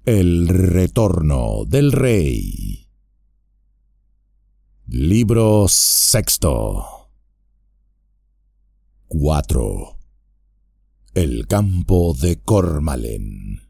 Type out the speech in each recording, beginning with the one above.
El retorno del rey. Libro sexto. 4. El campo de Cormalen.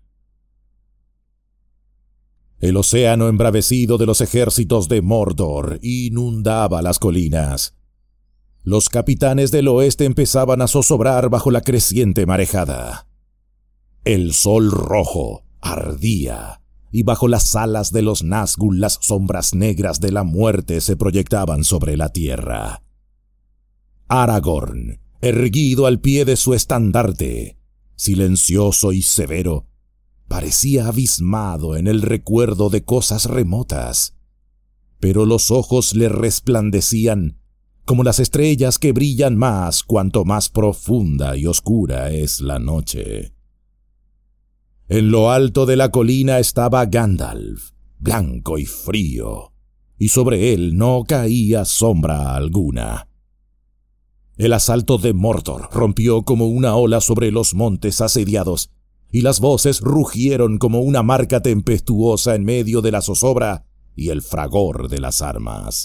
El océano embravecido de los ejércitos de Mordor inundaba las colinas. Los capitanes del oeste empezaban a zozobrar bajo la creciente marejada. El sol rojo ardía, y bajo las alas de los Nazgûl las sombras negras de la muerte se proyectaban sobre la tierra. Aragorn, erguido al pie de su estandarte, silencioso y severo, parecía abismado en el recuerdo de cosas remotas, pero los ojos le resplandecían como las estrellas que brillan más cuanto más profunda y oscura es la noche. En lo alto de la colina estaba Gandalf, blanco y frío, y sobre él no caía sombra alguna. El asalto de Mordor rompió como una ola sobre los montes asediados, y las voces rugieron como una marca tempestuosa en medio de la zozobra y el fragor de las armas.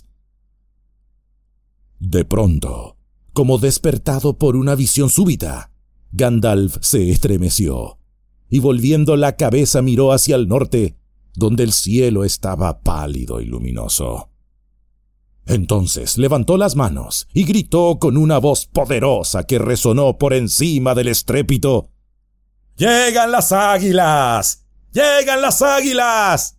De pronto, como despertado por una visión súbita, Gandalf se estremeció, y volviendo la cabeza miró hacia el norte, donde el cielo estaba pálido y luminoso. Entonces levantó las manos y gritó con una voz poderosa que resonó por encima del estrépito: ¡Llegan las águilas! ¡Llegan las águilas!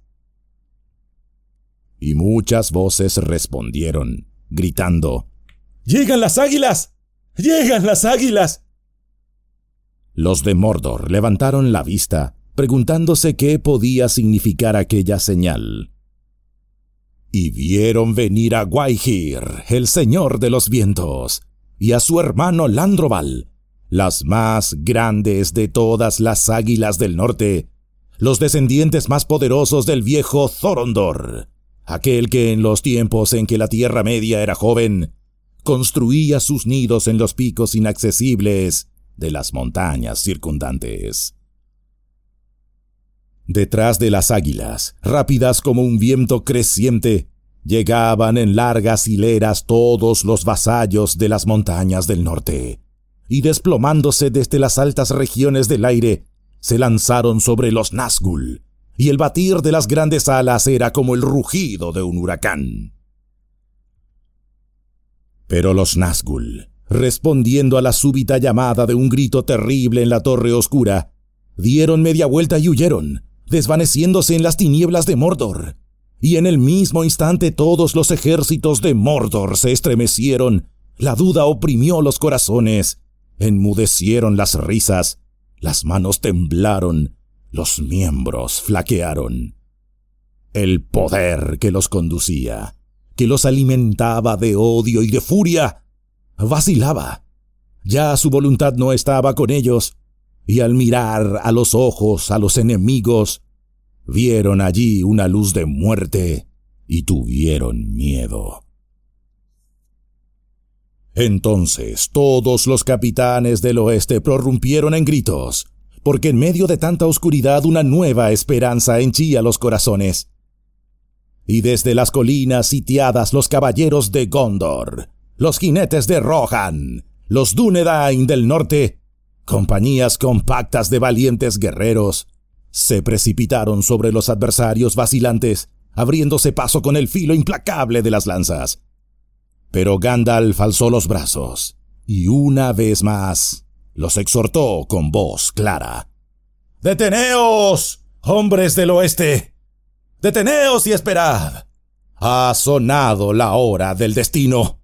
Y muchas voces respondieron, gritando: ¡Llegan las águilas! ¡Llegan las águilas! Los de Mordor levantaron la vista, preguntándose qué podía significar aquella señal. Y vieron venir a Gwaihir, el señor de los vientos, y a su hermano Landroval, las más grandes de todas las águilas del norte, los descendientes más poderosos del viejo Thorondor, aquel que en los tiempos en que la Tierra Media era joven, construía sus nidos en los picos inaccesibles de las montañas circundantes. Detrás de las águilas, rápidas como un viento creciente, llegaban en largas hileras todos los vasallos de las montañas del norte, y desplomándose desde las altas regiones del aire, se lanzaron sobre los Nazgûl, y el batir de las grandes alas era como el rugido de un huracán. Pero los Nazgûl, respondiendo a la súbita llamada de un grito terrible en la torre oscura, dieron media vuelta y huyeron, desvaneciéndose en las tinieblas de Mordor. Y en el mismo instante todos los ejércitos de Mordor se estremecieron, la duda oprimió los corazones, enmudecieron las risas, las manos temblaron, los miembros flaquearon. El poder que los conducía, que los alimentaba de odio y de furia, vacilaba. Ya su voluntad no estaba con ellos, y al mirar a los ojos a los enemigos, vieron allí una luz de muerte y tuvieron miedo. Entonces todos los capitanes del oeste prorrumpieron en gritos, porque en medio de tanta oscuridad una nueva esperanza henchía los corazones. Y desde las colinas sitiadas los caballeros de Gondor, los jinetes de Rohan, los Dúnedain del norte, compañías compactas de valientes guerreros, se precipitaron sobre los adversarios vacilantes, abriéndose paso con el filo implacable de las lanzas. Pero Gandalf alzó los brazos, y una vez más los exhortó con voz clara: ¡Deteneos, hombres del oeste! ¡Deteneos y esperad! Ha sonado la hora del destino.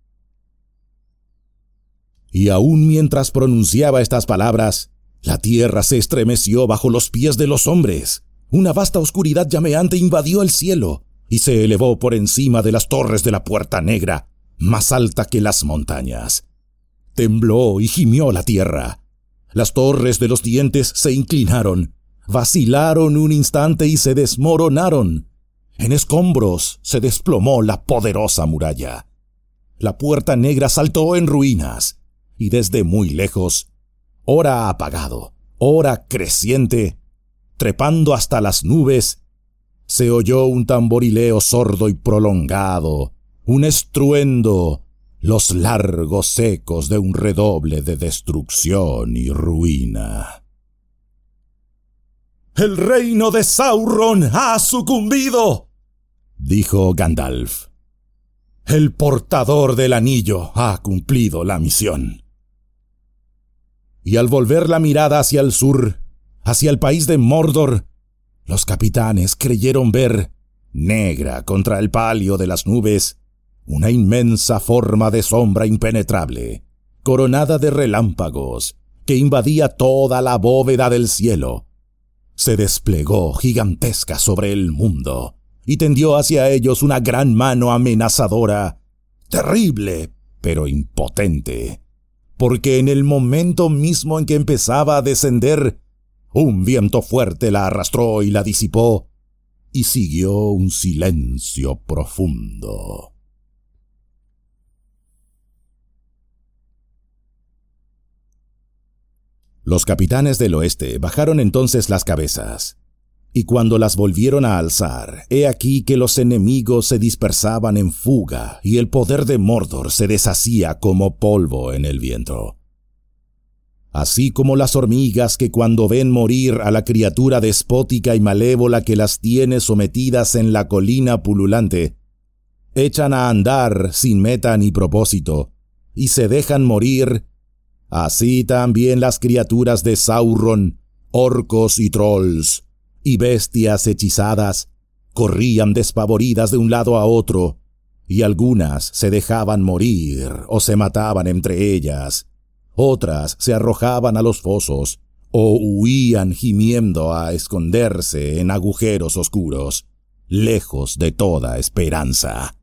Y aún mientras pronunciaba estas palabras, la tierra se estremeció bajo los pies de los hombres. Una vasta oscuridad llameante invadió el cielo y se elevó por encima de las torres de la Puerta Negra, más alta que las montañas. Tembló y gimió la tierra. Las torres de los dientes se inclinaron, vacilaron un instante y se desmoronaron. En escombros se desplomó la poderosa muralla. La Puerta Negra saltó en ruinas, y desde muy lejos, ora apagado, ora creciente, trepando hasta las nubes, se oyó un tamborileo sordo y prolongado, un estruendo, los largos ecos de un redoble de destrucción y ruina. «¡El reino de Sauron ha sucumbido!», dijo Gandalf. «El portador del anillo ha cumplido la misión». Y al volver la mirada hacia el sur, hacia el país de Mordor, los capitanes creyeron ver, negra contra el palio de las nubes, una inmensa forma de sombra impenetrable, coronada de relámpagos, que invadía toda la bóveda del cielo. Se desplegó gigantesca sobre el mundo y tendió hacia ellos una gran mano amenazadora, terrible, pero impotente, porque en el momento mismo en que empezaba a descender, un viento fuerte la arrastró y la disipó, y siguió un silencio profundo. Los capitanes del oeste bajaron entonces las cabezas, y cuando las volvieron a alzar, he aquí que los enemigos se dispersaban en fuga y el poder de Mordor se deshacía como polvo en el viento. Así como las hormigas que cuando ven morir a la criatura despótica y malévola que las tiene sometidas en la colina pululante, echan a andar sin meta ni propósito, y se dejan morir, así también las criaturas de Sauron, orcos y trolls, y bestias hechizadas, corrían despavoridas de un lado a otro, y algunas se dejaban morir o se mataban entre ellas, otras se arrojaban a los fosos, o huían gimiendo a esconderse en agujeros oscuros, lejos de toda esperanza.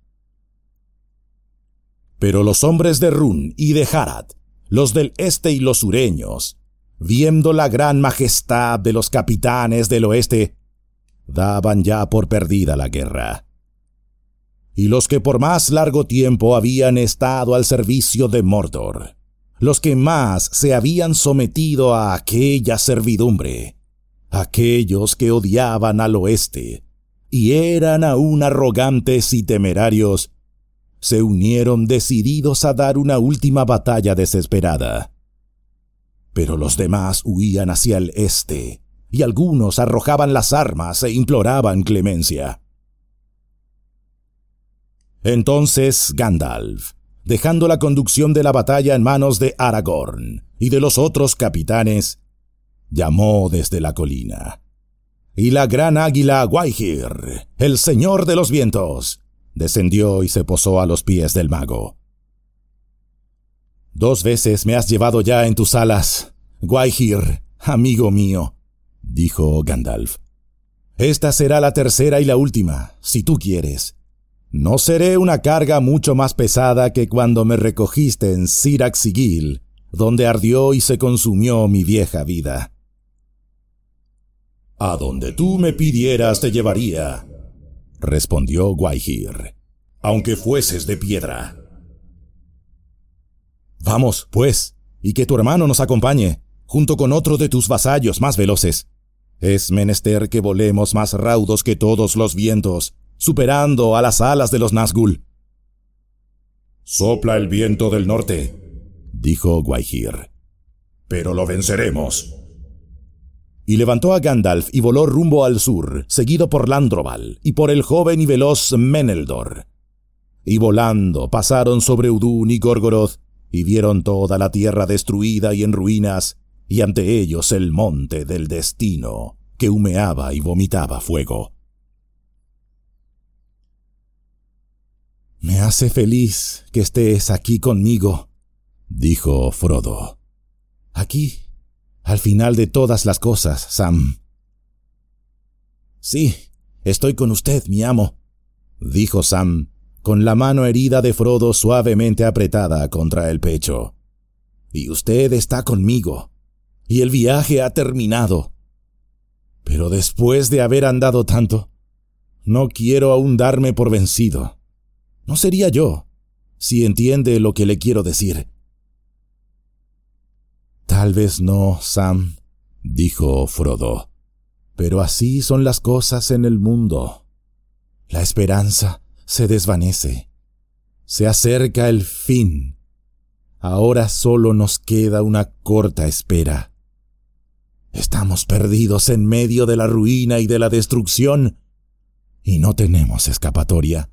Pero los hombres de Rún y de Harad, los del este y los sureños, viendo la gran majestad de los capitanes del oeste, daban ya por perdida la guerra. Y los que por más largo tiempo habían estado al servicio de Mordor, los que más se habían sometido a aquella servidumbre, aquellos que odiaban al oeste y eran aún arrogantes y temerarios, se unieron decididos a dar una última batalla desesperada. Pero los demás huían hacia el este, y algunos arrojaban las armas e imploraban clemencia. Entonces Gandalf, dejando la conducción de la batalla en manos de Aragorn y de los otros capitanes, llamó desde la colina. Y la gran águila Gwaihir, el señor de los vientos, descendió y se posó a los pies del mago. «2 veces me has llevado ya en tus alas, Gwaihir, amigo mío», dijo Gandalf. «Esta será la tercera y la última, si tú quieres. No seré una carga mucho más pesada que cuando me recogiste en Sirac Sigil, donde ardió y se consumió mi vieja vida». «A donde tú me pidieras te llevaría», respondió Gwaihir, «aunque fueses de piedra». «Vamos, pues, y que tu hermano nos acompañe, junto con otro de tus vasallos más veloces. Es menester que volemos más raudos que todos los vientos, superando a las alas de los Nazgûl». «Sopla el viento del norte», dijo Gwaihir, «pero lo venceremos». Y levantó a Gandalf y voló rumbo al sur, seguido por Landroval y por el joven y veloz Meneldor. Y volando pasaron sobre Udún y Gorgoroth, y vieron toda la tierra destruida y en ruinas, y ante ellos el monte del destino, que humeaba y vomitaba fuego. «Me hace feliz que estés aquí conmigo», dijo Frodo. «Aquí, al final de todas las cosas, Sam». «Sí, estoy con usted, mi amo», dijo Sam, con la mano herida de Frodo suavemente apretada contra el pecho. «Y usted está conmigo, y el viaje ha terminado. Pero después de haber andado tanto, no quiero aún darme por vencido. No sería yo, si entiende lo que le quiero decir». «Tal vez no, Sam», dijo Frodo, Pero así son las cosas en el mundo. La esperanza se desvanece. Se acerca el fin. Ahora solo nos queda una corta espera. Estamos perdidos en medio de la ruina y de la destrucción, y no tenemos escapatoria.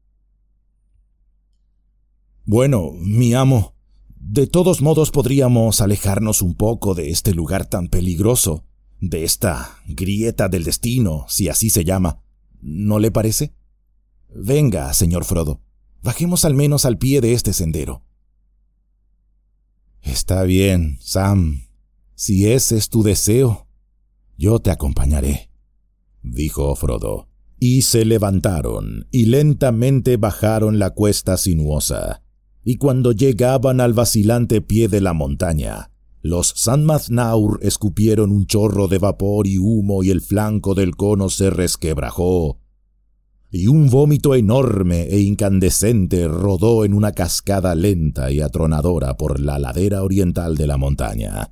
Bueno, mi amo, de todos modos podríamos alejarnos un poco de este lugar tan peligroso, de esta grieta del destino, si así se llama. ¿No le parece? Venga, señor Frodo, bajemos al menos al pie de este sendero. Está bien, Sam. Si ese es tu deseo, yo te acompañaré, dijo Frodo, y se levantaron y lentamente bajaron la cuesta sinuosa, y cuando llegaban al vacilante pie de la montaña, los Sand-Mathnaur escupieron un chorro de vapor y humo y el flanco del cono se resquebrajó, y un vómito enorme e incandescente rodó en una cascada lenta y atronadora por la ladera oriental de la montaña.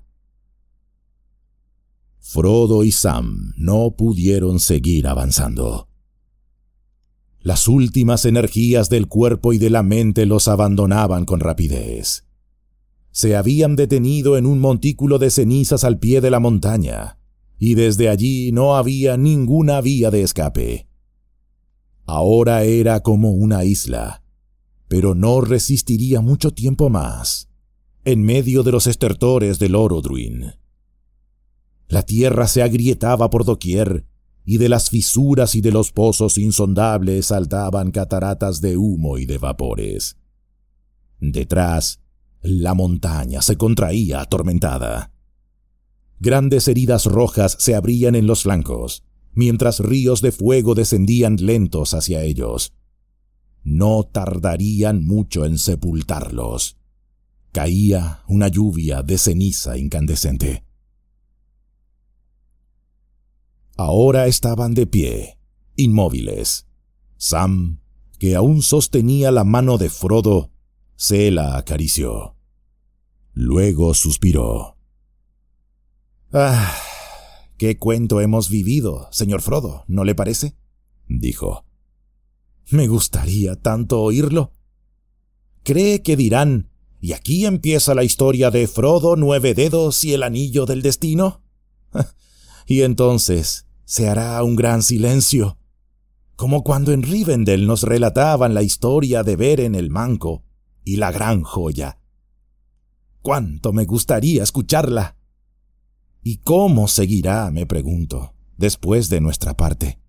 Frodo y Sam no pudieron seguir avanzando. Las últimas energías del cuerpo y de la mente los abandonaban con rapidez. Se habían detenido en un montículo de cenizas al pie de la montaña, y desde allí no había ninguna vía de escape. Ahora era como una isla, pero no resistiría mucho tiempo más, en medio de los estertores del Orodruin. La tierra se agrietaba por doquier, y de las fisuras y de los pozos insondables saltaban cataratas de humo y de vapores. Detrás, la montaña se contraía atormentada. Grandes heridas rojas se abrían en los flancos, mientras ríos de fuego descendían lentos hacia ellos. No tardarían mucho en sepultarlos. Caía una lluvia de ceniza incandescente. Ahora estaban de pie, inmóviles. Sam, que aún sostenía la mano de Frodo, se la acarició. Luego suspiró. «Ah, qué cuento hemos vivido, señor Frodo, ¿no le parece?», dijo. «Me gustaría tanto oírlo. ¿Cree que dirán, y aquí empieza la historia de Frodo Nueve Dedos y el Anillo del Destino? Y entonces se hará un gran silencio, como cuando en Rivendell nos relataban la historia de Beren el Manco y la gran joya. ¡Cuánto me gustaría escucharla! ¿Y cómo seguirá, me pregunto, después de nuestra parte?».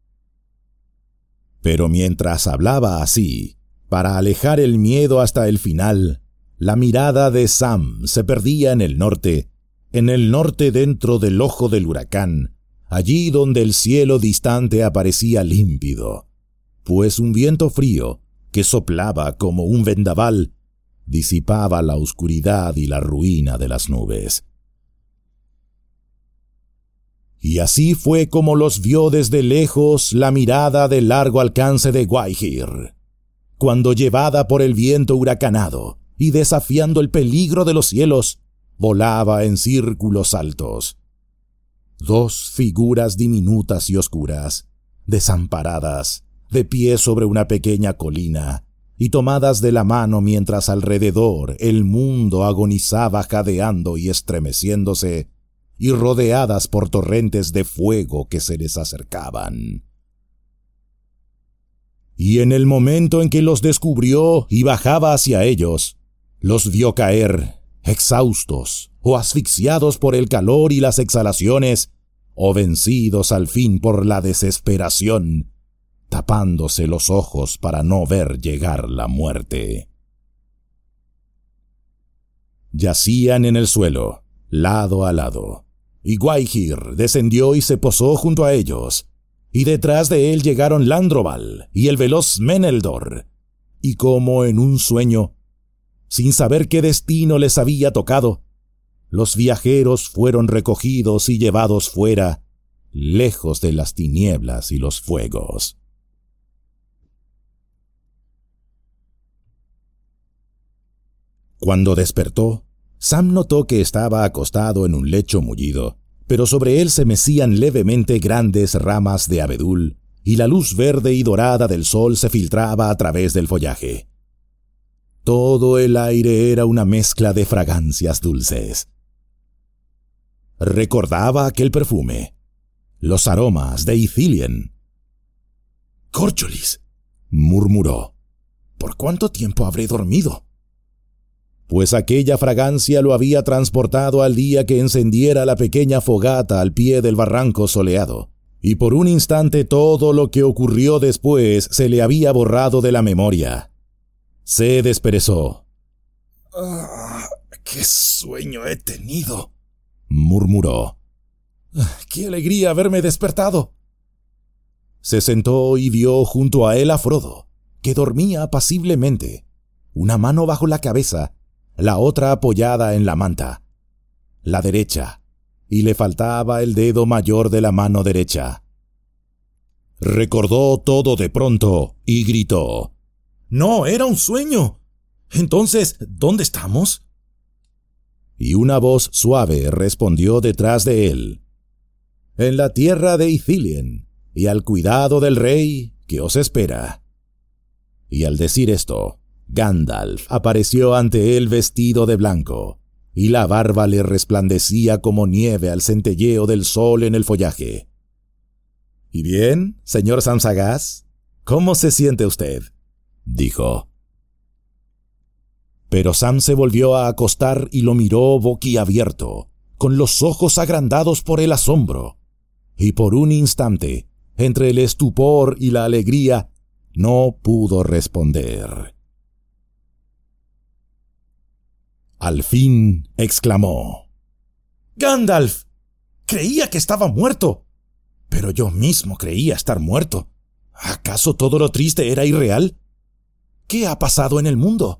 Pero mientras hablaba así, para alejar el miedo hasta el final, la mirada de Sam se perdía en el norte dentro del ojo del huracán, allí donde el cielo distante aparecía límpido, pues un viento frío, que soplaba como un vendaval, disipaba la oscuridad y la ruina de las nubes. Y así fue como los vio desde lejos la mirada de largo alcance de Gwaihir, cuando llevada por el viento huracanado y desafiando el peligro de los cielos, volaba en círculos altos. Dos figuras diminutas y oscuras, desamparadas, de pie sobre una pequeña colina, y tomadas de la mano mientras alrededor el mundo agonizaba jadeando y estremeciéndose, y rodeadas por torrentes de fuego que se les acercaban. Y en el momento en que los descubrió y bajaba hacia ellos, los vio caer, exhaustos o asfixiados por el calor y las exhalaciones, o vencidos al fin por la desesperación, tapándose los ojos para no ver llegar la muerte. Yacían en el suelo, lado a lado, y Gwaihir descendió y se posó junto a ellos, y detrás de él llegaron Landroval y el veloz Meneldor, y como en un sueño, sin saber qué destino les había tocado, los viajeros fueron recogidos y llevados fuera, lejos de las tinieblas y los fuegos. Cuando despertó, Sam notó que estaba acostado en un lecho mullido, pero sobre él se mecían levemente grandes ramas de abedul, y la luz verde y dorada del sol se filtraba a través del follaje. Todo el aire era una mezcla de fragancias dulces. Recordaba aquel perfume, los aromas de Ithilien. «Córcholis», murmuró, «¿por cuánto tiempo habré dormido?». Pues aquella fragancia lo había transportado al día que encendiera la pequeña fogata al pie del barranco soleado, y por un instante todo lo que ocurrió después se le había borrado de la memoria. Se desperezó. «¡Qué sueño he tenido!», murmuró. «¡Qué alegría haberme despertado!». Se sentó y vio junto a él a Frodo, que dormía apaciblemente, una mano bajo la cabeza, la otra apoyada en la manta, la derecha, y le faltaba el dedo mayor de la mano derecha. Recordó todo de pronto y gritó: «¡No, era un sueño! Entonces, ¿dónde estamos?». Y una voz suave respondió detrás de él: «En la tierra de Ithilien, y al cuidado del rey que os espera». Y al decir esto, Gandalf apareció ante él vestido de blanco, y la barba le resplandecía como nieve al centelleo del sol en el follaje. «¿Y bien, señor Sam Sagaz? ¿Cómo se siente usted?», dijo. Pero Sam se volvió a acostar y lo miró boquiabierto, con los ojos agrandados por el asombro, y por un instante, entre el estupor y la alegría, no pudo responder. Al fin exclamó: «¡Gandalf! Creía que estaba muerto, pero yo mismo creía estar muerto. ¿Acaso todo lo triste era irreal? ¿Qué ha pasado en el mundo?».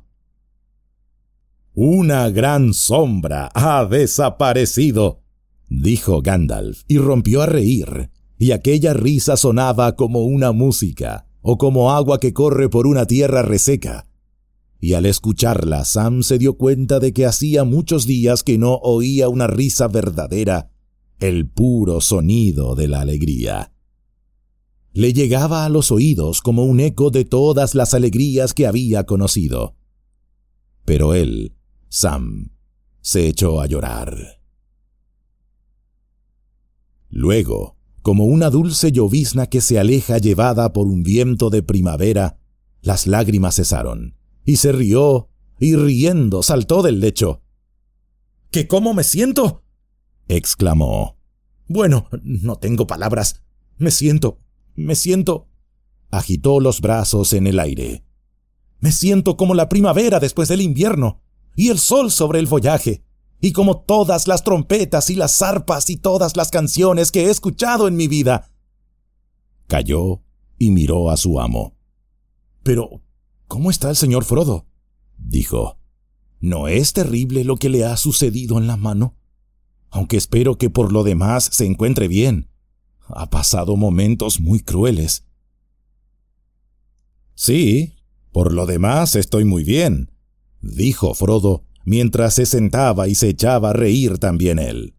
«Una gran sombra ha desaparecido», dijo Gandalf, y rompió a reír, y aquella risa sonaba como una música, o como agua que corre por una tierra reseca. Y al escucharla, Sam se dio cuenta de que hacía muchos días que no oía una risa verdadera, el puro sonido de la alegría. Le llegaba a los oídos como un eco de todas las alegrías que había conocido. Pero él, Sam, se echó a llorar. Luego, como una dulce llovizna que se aleja llevada por un viento de primavera, las lágrimas cesaron, y se rió, y riendo saltó del lecho. «¿Que cómo me siento?», exclamó. «Bueno, no tengo palabras. Me siento. Agitó los brazos en el aire. «Me siento como la primavera después del invierno, y el sol sobre el follaje, y como todas las trompetas y las arpas y todas las canciones que he escuchado en mi vida». Calló y miró a su amo. «Pero, ¿cómo está el señor Frodo?», dijo. «¿No es terrible lo que le ha sucedido en la mano? Aunque espero que por lo demás se encuentre bien. Ha pasado momentos muy crueles». «Sí, por lo demás estoy muy bien», dijo Frodo, mientras se sentaba y se echaba a reír también él.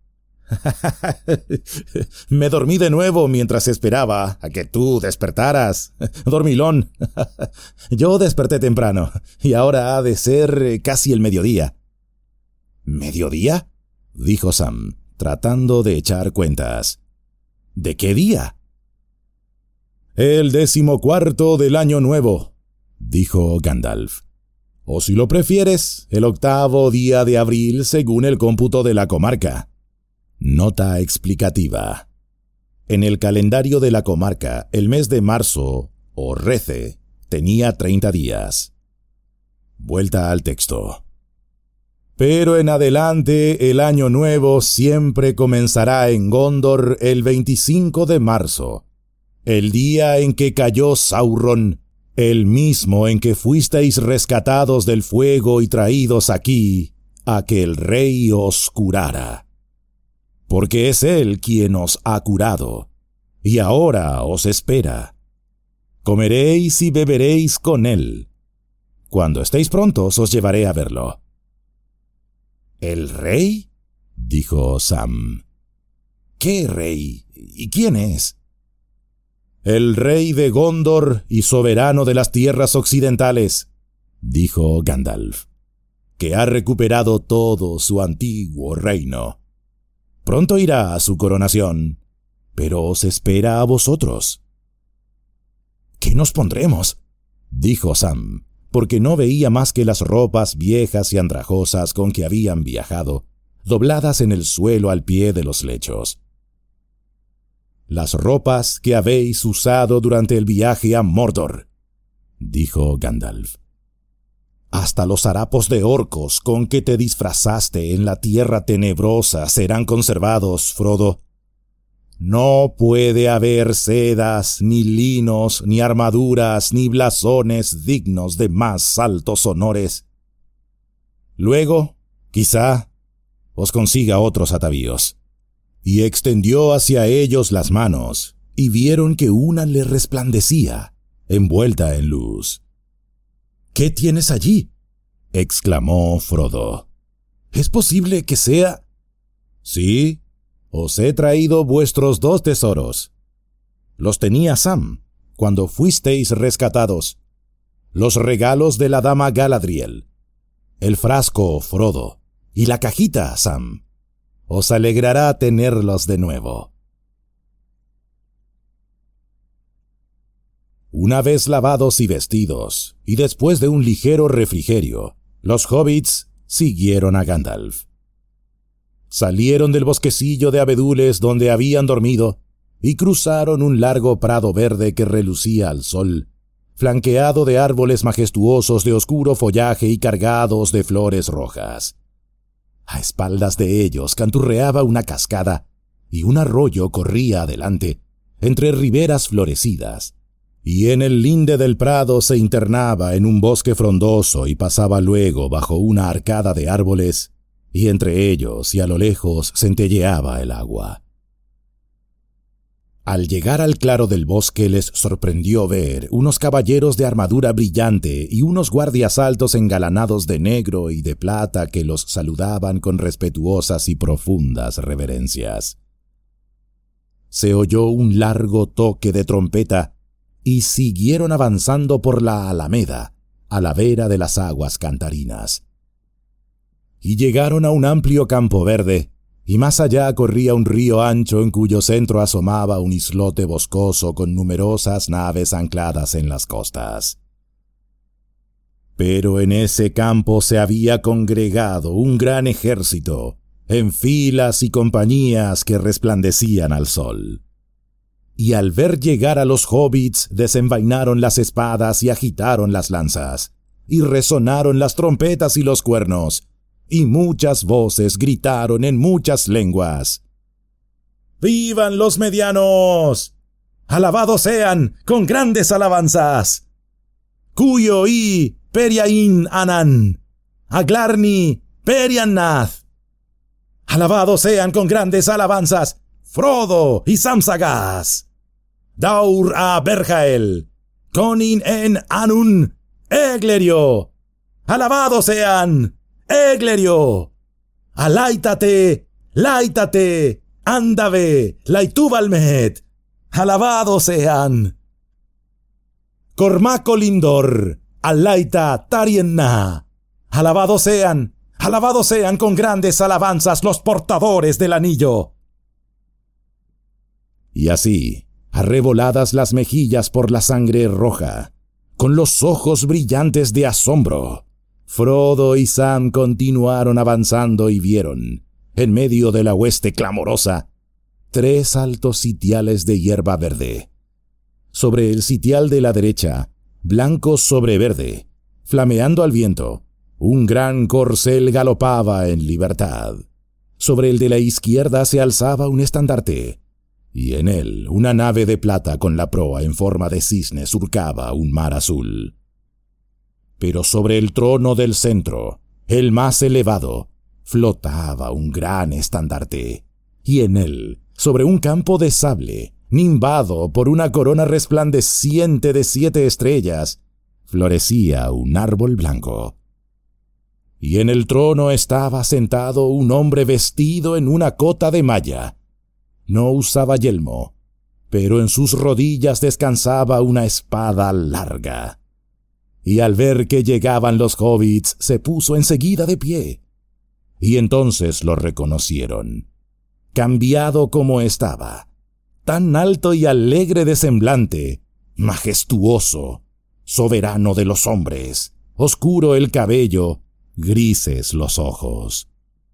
«Me dormí de nuevo mientras esperaba a que tú despertaras. Dormilón. Yo desperté temprano, y ahora ha de ser casi el mediodía». «¿Mediodía?», dijo Sam, tratando de echar cuentas. «¿De qué día?». «El 14º del año nuevo», dijo Gandalf. «O si lo prefieres, el 8º día de abril según el cómputo de la comarca». Nota explicativa. En el calendario de la comarca, el mes de marzo, o rece, tenía 30 días. Vuelta al texto. «Pero en adelante el año nuevo siempre comenzará en Gondor el 25 de marzo, el día en que cayó Sauron, el mismo en que fuisteis rescatados del fuego y traídos aquí, a que el rey os curara. Porque es él quien os ha curado, y ahora os espera. Comeréis y beberéis con él. Cuando estéis prontos os llevaré a verlo». «¿El rey?», dijo Sam. ¿Qué rey? ¿Y quién es? El rey de Gondor y soberano de las tierras occidentales, dijo Gandalf, que ha recuperado todo su antiguo reino. Pronto irá a su coronación, pero os espera a vosotros. ¿Qué nos pondremos?, dijo Sam, porque no veía más que las ropas viejas y andrajosas con que habían viajado, dobladas en el suelo al pie de los lechos. Las ropas que habéis usado durante el viaje a Mordor, dijo Gandalf. Hasta los harapos de orcos con que te disfrazaste en la tierra tenebrosa serán conservados, Frodo. No puede haber sedas, ni linos, ni armaduras, ni blasones dignos de más altos honores. Luego, quizá, os consiga otros atavíos. Y extendió hacia ellos las manos, y vieron que una le resplandecía, envuelta en luz. —¿Qué tienes allí? —exclamó Frodo. —¿Es posible que sea...? —Sí, os he traído vuestros 2 tesoros. Los tenía Sam, cuando fuisteis rescatados. Los regalos de la dama Galadriel. El frasco, Frodo, y la cajita, Sam. Os alegrará tenerlos de nuevo. Una vez lavados y vestidos, y después de un ligero refrigerio, los hobbits siguieron a Gandalf. Salieron del bosquecillo de abedules donde habían dormido y cruzaron un largo prado verde que relucía al sol, flanqueado de árboles majestuosos de oscuro follaje y cargados de flores rojas. A espaldas de ellos canturreaba una cascada y un arroyo corría adelante, entre riberas florecidas, y en el linde del prado se internaba en un bosque frondoso y pasaba luego bajo una arcada de árboles, y entre ellos y a lo lejos centelleaba el agua. Al llegar al claro del bosque les sorprendió ver unos caballeros de armadura brillante y unos guardias altos engalanados de negro y de plata que los saludaban con respetuosas y profundas reverencias. Se oyó un largo toque de trompeta y siguieron avanzando por la alameda, a la vera de las aguas cantarinas. Y llegaron a un amplio campo verde, y más allá corría un río ancho en cuyo centro asomaba un islote boscoso con numerosas naves ancladas en las costas. Pero en ese campo se había congregado un gran ejército, en filas y compañías que resplandecían al sol. Y al ver llegar a los hobbits desenvainaron las espadas y agitaron las lanzas, y resonaron las trompetas y los cuernos, y muchas voces gritaron en muchas lenguas. ¡Vivan los medianos! ¡Alabados sean con grandes alabanzas! ¡Cuyo y Periain Anan! ¡Aglarni Periannath! ¡Alabados sean con grandes alabanzas Frodo y Samsagas! ¡Daur a Berjael! ¡Conin en Anun! ¡Eglerio! ¡Alabados sean! ¡Eglerio! ¡Aláitate! ¡Láitate! ¡Ándave! ¡Laitúbalmet! ¡Alabados sean! ¡Cormaco Lindor! ¡Alaita Tarienna! ¡Alabados sean! ¡Alabados sean con grandes alabanzas los portadores del anillo! Y así, arreboladas las mejillas por la sangre roja, con los ojos brillantes de asombro, Frodo y Sam continuaron avanzando y vieron, en medio de la hueste clamorosa, 3 altos sitiales de hierba verde. Sobre el sitial de la derecha, blanco sobre verde, flameando al viento, un gran corcel galopaba en libertad. Sobre el de la izquierda se alzaba un estandarte, y en él una nave de plata con la proa en forma de cisne surcaba un mar azul. Pero sobre el trono del centro, el más elevado, flotaba un gran estandarte, y en él, sobre un campo de sable, nimbado por una corona resplandeciente de 7 estrellas, florecía un árbol blanco. Y en el trono estaba sentado un hombre vestido en una cota de malla, No usaba yelmo, pero en sus rodillas descansaba una espada larga. Y al ver que llegaban los hobbits, se puso enseguida de pie. Y entonces lo reconocieron, cambiado como estaba, tan alto y alegre de semblante, majestuoso, soberano de los hombres, oscuro el cabello, grises los ojos.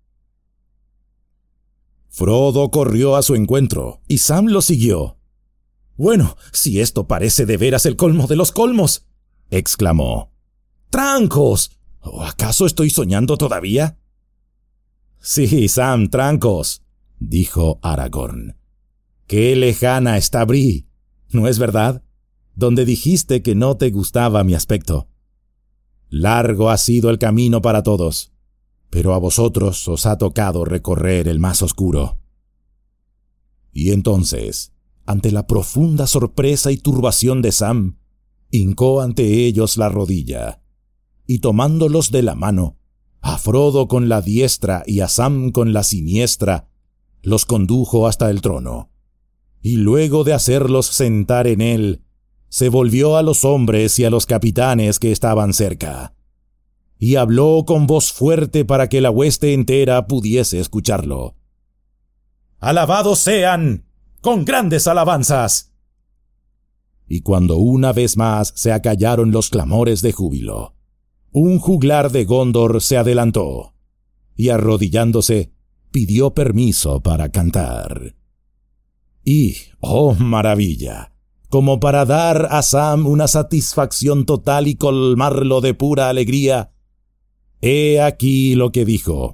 Frodo corrió a su encuentro, y Sam lo siguió. «Bueno, si esto parece de veras el colmo de los colmos», exclamó. «¡Trancos! ¿O acaso estoy soñando todavía?» «Sí, Sam, trancos», dijo Aragorn. «Qué lejana está Bree, ¿no es verdad? Donde dijiste que no te gustaba mi aspecto. Largo ha sido el camino para todos, pero a vosotros os ha tocado recorrer el más oscuro». Y entonces, ante la profunda sorpresa y turbación de Sam, hincó ante ellos la rodilla, y tomándolos de la mano, a Frodo con la diestra y a Sam con la siniestra, los condujo hasta el trono, y luego de hacerlos sentar en él, se volvió a los hombres y a los capitanes que estaban cerca, y habló con voz fuerte para que la hueste entera pudiese escucharlo. «¡Alabados sean, con grandes alabanzas!» Y cuando una vez más se acallaron los clamores de júbilo, un juglar de Gondor se adelantó, y arrodillándose, pidió permiso para cantar. Y, oh maravilla, como para dar a Sam una satisfacción total y colmarlo de pura alegría, he aquí lo que dijo.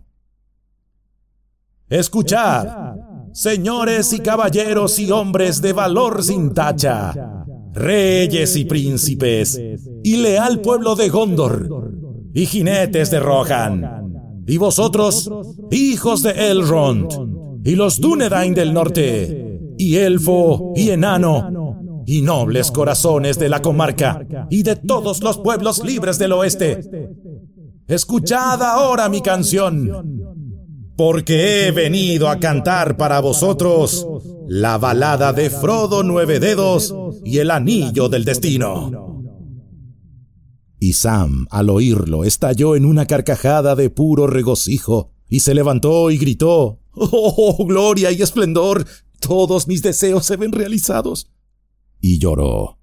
«Escuchad, señores y caballeros y hombres de valor sin tacha, reyes y príncipes, y leal pueblo de Gondor, y jinetes de Rohan, y vosotros, hijos de Elrond, y los Dúnedain del norte, y elfo y enano, y nobles corazones de la comarca, y de todos los pueblos libres del oeste. Escuchad ahora mi canción, porque he venido a cantar para vosotros la balada de Frodo Nueve Dedos y el Anillo del Destino». Y Sam, al oírlo, estalló en una carcajada de puro regocijo, y se levantó y gritó: «¡Oh, gloria y esplendor! Todos mis deseos se ven realizados». Y lloró.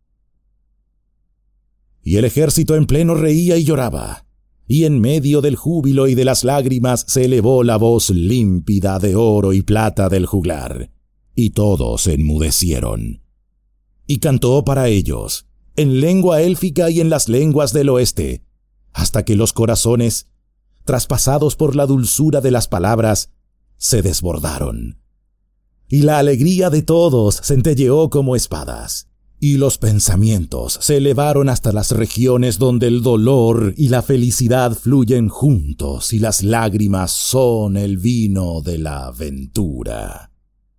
Y el ejército en pleno reía y lloraba, y en medio del júbilo y de las lágrimas se elevó la voz límpida de oro y plata del juglar, y todos enmudecieron. Y cantó para ellos, en lengua élfica y en las lenguas del oeste, hasta que los corazones, traspasados por la dulzura de las palabras, se desbordaron. Y la alegría de todos centelleó como espadas, y los pensamientos se elevaron hasta las regiones donde el dolor y la felicidad fluyen juntos y las lágrimas son el vino de la aventura.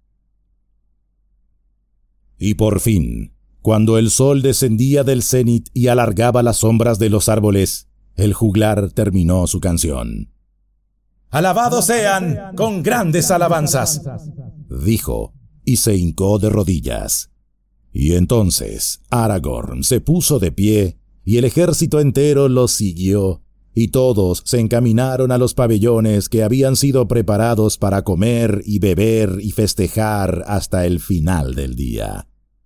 Y por fin, cuando el sol descendía del cenit y alargaba las sombras de los árboles, el juglar terminó su canción. «¡Alabados sean, con grandes alabanzas!», dijo, y se hincó de rodillas. Y entonces Aragorn se puso de pie, y el ejército entero lo siguió, y todos se encaminaron a los pabellones que habían sido preparados para comer y beber y festejar hasta el final del día.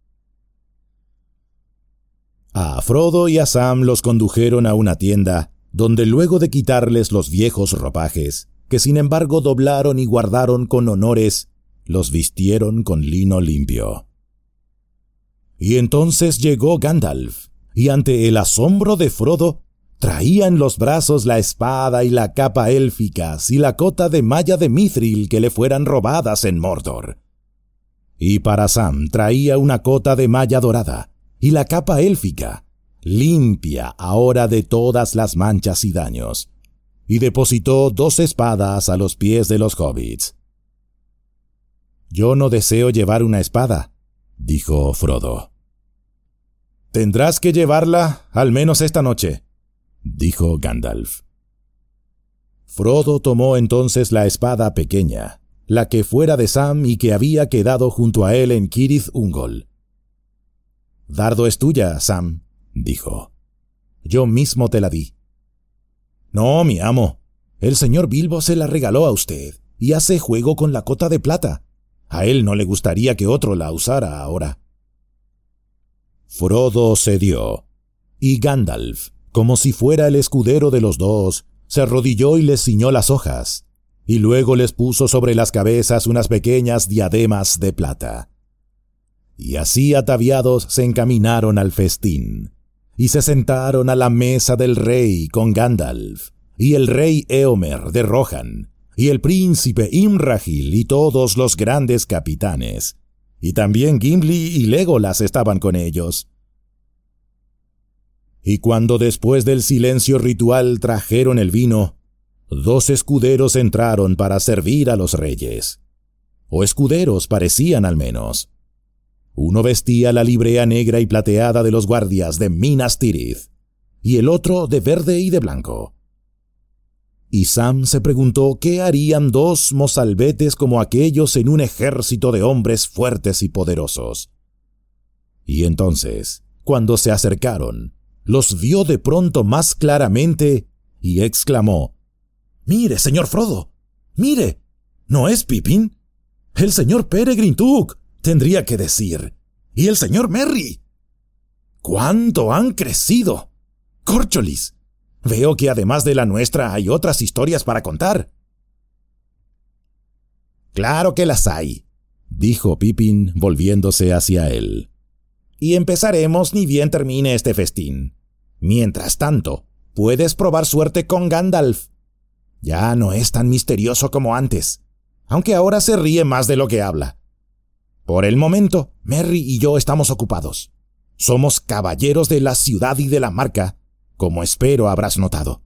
A Frodo y a Sam los condujeron a una tienda, donde luego de quitarles los viejos ropajes, que sin embargo doblaron y guardaron con honores, los vistieron con lino limpio. Y entonces llegó Gandalf, y ante el asombro de Frodo, traía en los brazos la espada y la capa élficas y la cota de malla de mithril que le fueran robadas en Mordor. Y para Sam traía una cota de malla dorada, y la capa élfica, limpia ahora de todas las manchas y daños, y depositó 2 espadas a los pies de los hobbits. «Yo no deseo llevar una espada», dijo Frodo. «Tendrás que llevarla al menos esta noche», dijo Gandalf. Frodo tomó entonces la espada pequeña, la que fuera de Sam y que había quedado junto a él en Cirith Ungol. «Dardo es tuya, Sam», dijo. «Yo mismo te la di». «No, mi amo. El señor Bilbo se la regaló a usted y hace juego con la cota de plata. A él no le gustaría que otro la usara ahora». Frodo cedió, y Gandalf, como si fuera el escudero de los dos, se arrodilló y les ciñó las hojas, y luego les puso sobre las cabezas unas pequeñas diademas de plata. Y así ataviados se encaminaron al festín, y se sentaron a la mesa del rey con Gandalf, y el rey Éomer de Rohan, y el príncipe Imrahil y todos los grandes capitanes, y también Gimli y Legolas estaban con ellos. Y cuando después del silencio ritual trajeron el vino, 2 escuderos entraron para servir a los reyes. O escuderos parecían al menos. Uno vestía la librea negra y plateada de los guardias de Minas Tirith, y el otro de verde y de blanco. Y Sam se preguntó qué harían 2 mozalbetes como aquellos en un ejército de hombres fuertes y poderosos. Y entonces, cuando se acercaron, los vio de pronto más claramente y exclamó: «¡Mire, señor Frodo! ¡Mire! ¿No es Pippin? El señor Peregrin Took, tendría que decir. Y el señor Merry. ¡Cuánto han crecido! ¡Córcholis! Veo que además de la nuestra hay otras historias para contar». «Claro que las hay», dijo Pippin volviéndose hacia él. «Y empezaremos ni bien termine este festín. Mientras tanto, puedes probar suerte con Gandalf. Ya no es tan misterioso como antes, aunque ahora se ríe más de lo que habla. Por el momento, Merry y yo estamos ocupados. Somos caballeros de la ciudad y de la marca, como espero habrás notado».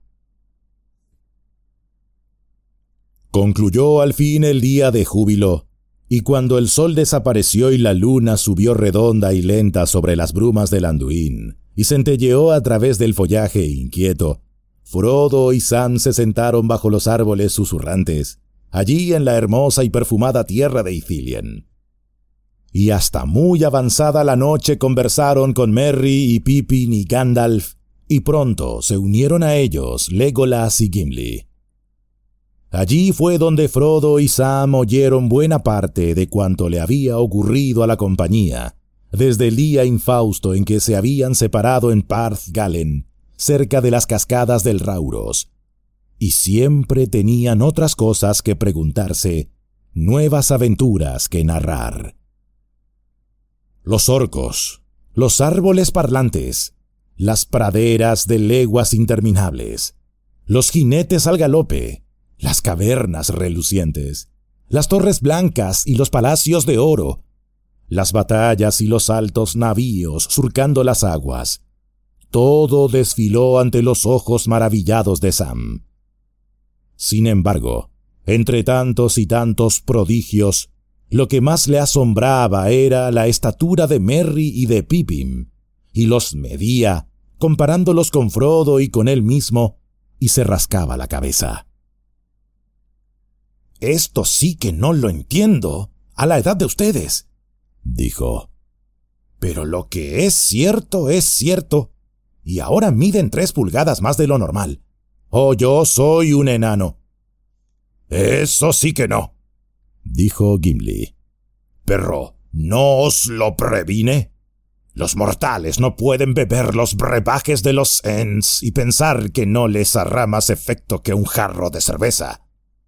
Concluyó al fin el día de júbilo, y cuando el sol desapareció y la luna subió redonda y lenta sobre las brumas del Anduin, y centelleó a través del follaje inquieto, Frodo y Sam se sentaron bajo los árboles susurrantes, allí en la hermosa y perfumada tierra de Ithilien. Y hasta muy avanzada la noche conversaron con Merry y Pippin y Gandalf, y pronto se unieron a ellos Legolas y Gimli. Allí fue donde Frodo y Sam oyeron buena parte de cuanto le había ocurrido a la compañía, desde el día infausto en que se habían separado en Parth Galen, cerca de las cascadas del Rauros, y siempre tenían otras cosas que preguntarse, nuevas aventuras que narrar. Los orcos, los árboles parlantes, las praderas de leguas interminables, los jinetes al galope, las cavernas relucientes, las torres blancas y los palacios de oro, las batallas y los altos navíos surcando las aguas. Todo desfiló ante los ojos maravillados de Sam. Sin embargo, entre tantos y tantos prodigios, lo que más le asombraba era la estatura de Merry y de Pippin, y los medía, comparándolos con Frodo y con él mismo, y se rascaba la cabeza. «Esto sí que no lo entiendo, a la edad de ustedes», dijo. «Pero lo que es cierto, y ahora miden 3 pulgadas más de lo normal. Oh, yo soy un enano». «Eso sí que no», dijo Gimli. «Pero, ¿no os lo previne? Los mortales no pueden beber los brebajes de los Ents y pensar que no les hará más efecto que un jarro de cerveza».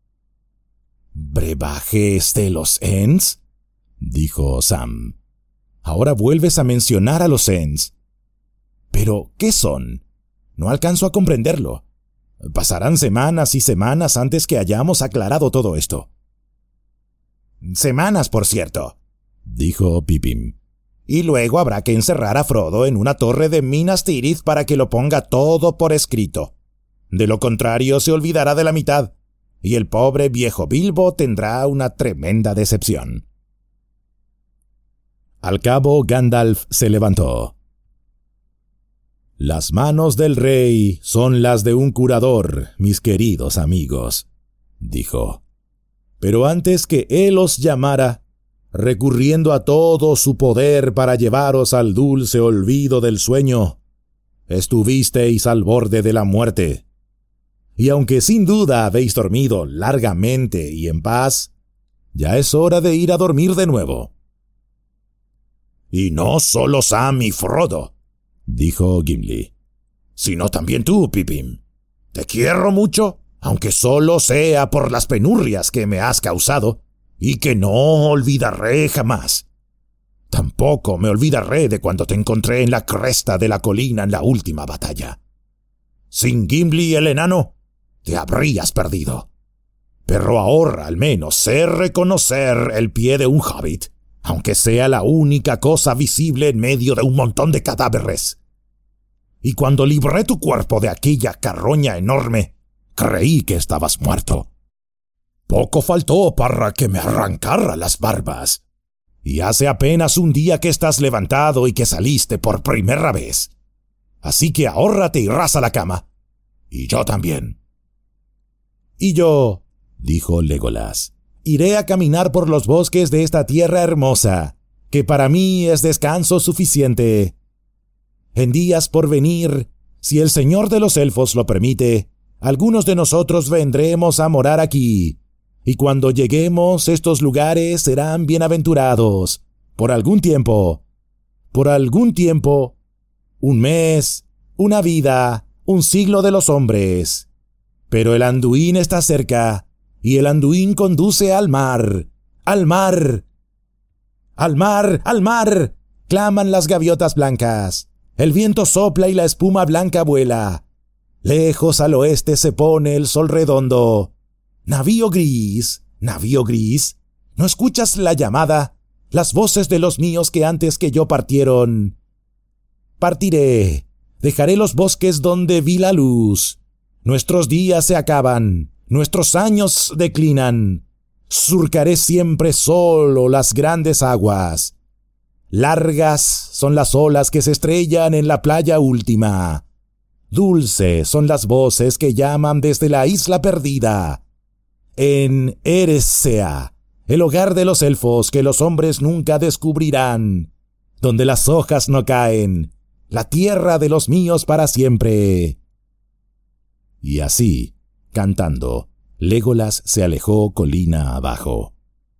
«¿Brebajes de los Ents?», dijo Sam. «Ahora vuelves a mencionar a los Ents. Pero, ¿qué son? No alcanzo a comprenderlo. Pasarán semanas y semanas antes que hayamos aclarado todo esto». «Semanas, por cierto», dijo Pippin. «Y luego habrá que encerrar a Frodo en una torre de Minas Tirith para que lo ponga todo por escrito. De lo contrario se olvidará de la mitad, y el pobre viejo Bilbo tendrá una tremenda decepción». Al cabo Gandalf se levantó. «Las manos del rey son las de un curador, mis queridos amigos», dijo. Pero antes que él os llamara, recurriendo a todo su poder para llevaros al dulce olvido del sueño, estuvisteis al borde de la muerte. Y aunque sin duda habéis dormido largamente y en paz, ya es hora de ir a dormir de nuevo. «Y no solo Sam y Frodo», dijo Gimli, «sino también tú, Pippin. Te quiero mucho, aunque solo sea por las penurias que me has causado, y que no olvidaré jamás. Tampoco me olvidaré de cuando te encontré en la cresta de la colina en la última batalla. Sin Gimli el enano, te habrías perdido. Pero ahora al menos sé reconocer el pie de un hobbit, aunque sea la única cosa visible en medio de un montón de cadáveres. Y cuando libré tu cuerpo de aquella carroña enorme, creí que estabas muerto. Poco faltó para que me arrancara las barbas. Y hace apenas un día que estás levantado y que saliste por primera vez. Así que ahórrate y ras a la cama. Y yo también». «Y yo», dijo Legolas, «iré a caminar por los bosques de esta tierra hermosa, que para mí es descanso suficiente. En días por venir, si el Señor de los Elfos lo permite, algunos de nosotros vendremos a morar aquí, y cuando lleguemos estos lugares serán bienaventurados, por algún tiempo, un mes, una vida, un siglo de los hombres. Pero el Anduin está cerca, y el Anduin conduce al mar, al mar. ¡Al mar, al mar!, claman las gaviotas blancas. El viento sopla y la espuma blanca vuela. Lejos al oeste se pone el sol redondo. Navío gris, ¿no escuchas la llamada, las voces de los míos que antes que yo partieron? Partiré, dejaré los bosques donde vi la luz. Nuestros días se acaban, nuestros años declinan. Surcaré siempre solo las grandes aguas. Largas son las olas que se estrellan en la playa última. Dulces son las voces que llaman desde la isla perdida. En Eressëa, el hogar de los elfos que los hombres nunca descubrirán, donde las hojas no caen, la tierra de los míos para siempre». Y así, cantando, Legolas se alejó colina abajo.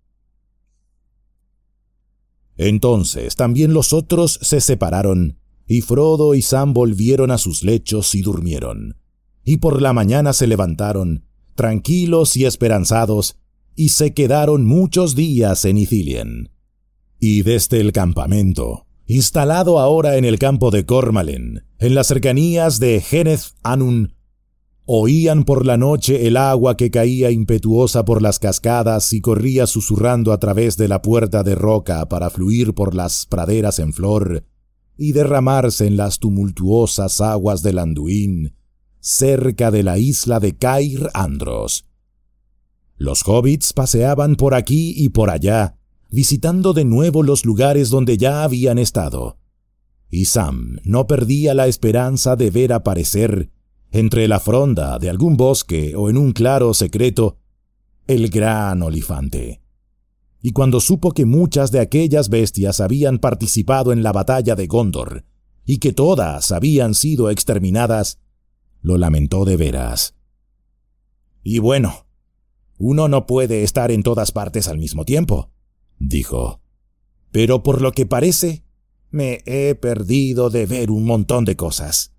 Entonces también los otros se separaron, y Frodo y Sam volvieron a sus lechos y durmieron. Y por la mañana se levantaron, tranquilos y esperanzados, y se quedaron muchos días en Ithilien. Y desde el campamento, instalado ahora en el campo de Cormalen, en las cercanías de Geneth Anun, oían por la noche el agua que caía impetuosa por las cascadas y corría susurrando a través de la puerta de roca para fluir por las praderas en flor y derramarse en las tumultuosas aguas del Anduin, cerca de la isla de Cair Andros. Los hobbits paseaban por aquí y por allá, visitando de nuevo los lugares donde ya habían estado. Y Sam no perdía la esperanza de ver aparecer, entre la fronda de algún bosque o en un claro secreto, el gran olifante. Y cuando supo que muchas de aquellas bestias habían participado en la batalla de Gondor, y que todas habían sido exterminadas, lo lamentó de veras. «Y bueno, uno no puede estar en todas partes al mismo tiempo», dijo. «Pero por lo que parece, me he perdido de ver un montón de cosas».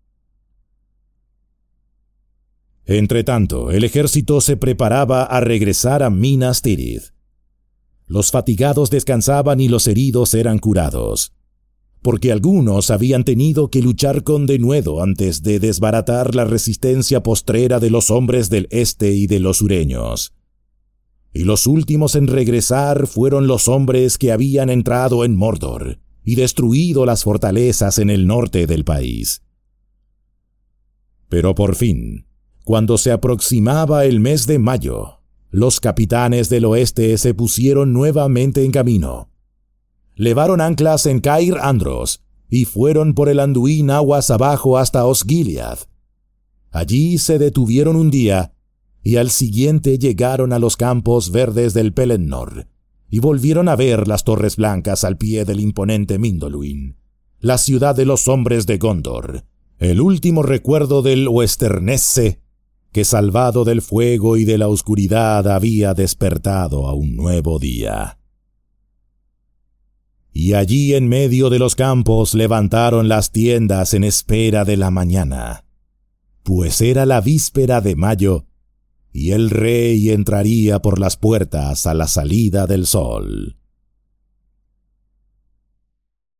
Entretanto, el ejército se preparaba a regresar a Minas Tirith. Los fatigados descansaban y los heridos eran curados, porque algunos habían tenido que luchar con denuedo antes de desbaratar la resistencia postrera de los hombres del este y de los sureños. Y los últimos en regresar fueron los hombres que habían entrado en Mordor y destruido las fortalezas en el norte del país. Pero por fin, cuando se aproximaba el mes de mayo, los capitanes del oeste se pusieron nuevamente en camino. Levaron anclas en Cair Andros y fueron por el Anduin aguas abajo hasta Osgiliath. Allí se detuvieron un día y al siguiente llegaron a los campos verdes del Pelennor, y volvieron a ver las torres blancas al pie del imponente Mindoluin, la ciudad de los hombres de Gondor, el último recuerdo del Westernesse, que salvado del fuego y de la oscuridad había despertado a un nuevo día. Y allí en medio de los campos levantaron las tiendas en espera de la mañana, pues era la víspera de mayo, y el rey entraría por las puertas a la salida del sol.